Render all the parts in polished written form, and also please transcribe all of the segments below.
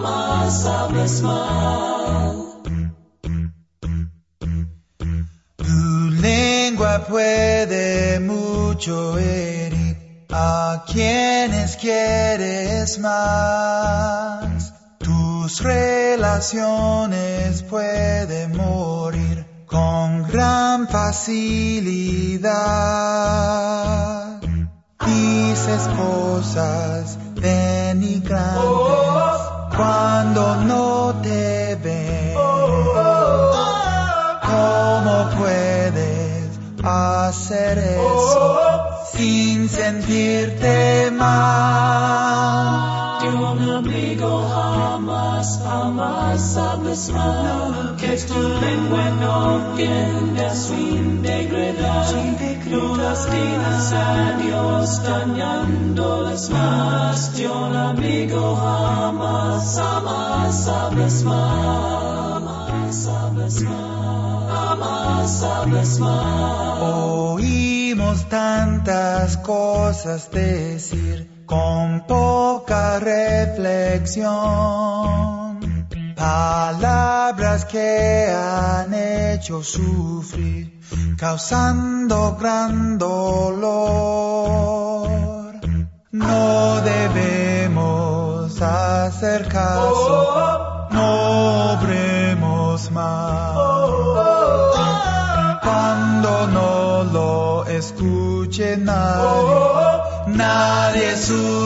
jamás hables mal. Tu lengua puede mucho herir a quienes quieres más. Tus relaciones pueden morir con gran facilidad. Dices cosas denigrantes cuando no te ven. ¿Cómo puedes hacer eso sin sentirte mal? De un amigo jamás, jamás hables mal. Que tu lengua no tienda sin degradar. No lastimes a Dios dañándoles más. De un amigo jamás, jamás hables mal. Jamás hables mal. Jamás hables mal. Oímos tantas cosas decir con poca reflexión, palabras que han hecho sufrir, causando gran dolor. No debemos hacer caso, no obremos mal. Cuando no lo escuche nadie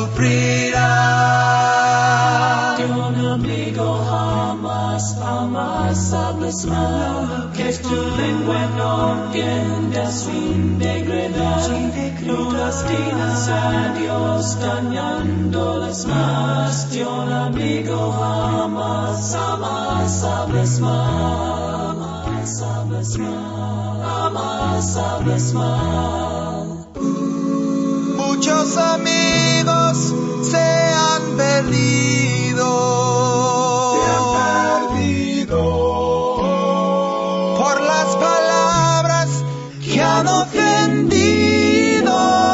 sufrirá. De un amigo jamás, jamás hables mal. Que tu lengua no tienda sin degradar. No lastimes a Dios dañándoles más. De un amigo jamás, jamás hables mal. Jamás hables mal. Jamás hables mal. Muchos amigos se han perdido. Por las palabras que han ofendido.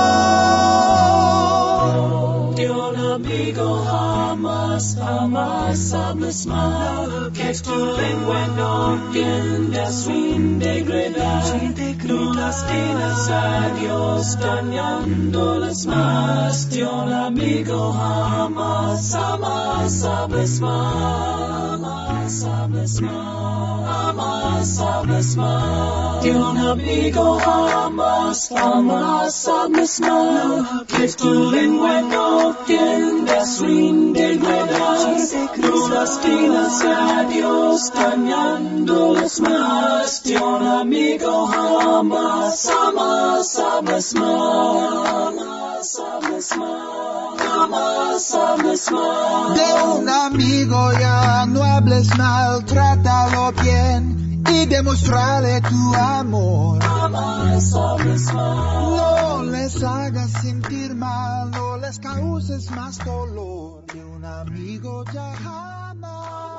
De un amigo jamás, jamás hables mal. Que tu lengua no tienda sin degradar. No lastimes a Dios dañándoles más. De un amigo jamás, jamás hables mal. Jamás hables mal. Jamás hables mal. De un amigo jamás, jamás hables mal. Que tu lengua no tienda sin degradar. No lastimes a Dios dañándoles más. De un amigo jamás, jamás hables mal. Jamás hables mal. Jamás hables mal. De un amigo ya no hables mal, trátalo bien y demostrarle tu amor. Jamás hables mal. No les hagas sentir mal, no les causes más dolor. De un amigo ya jamás.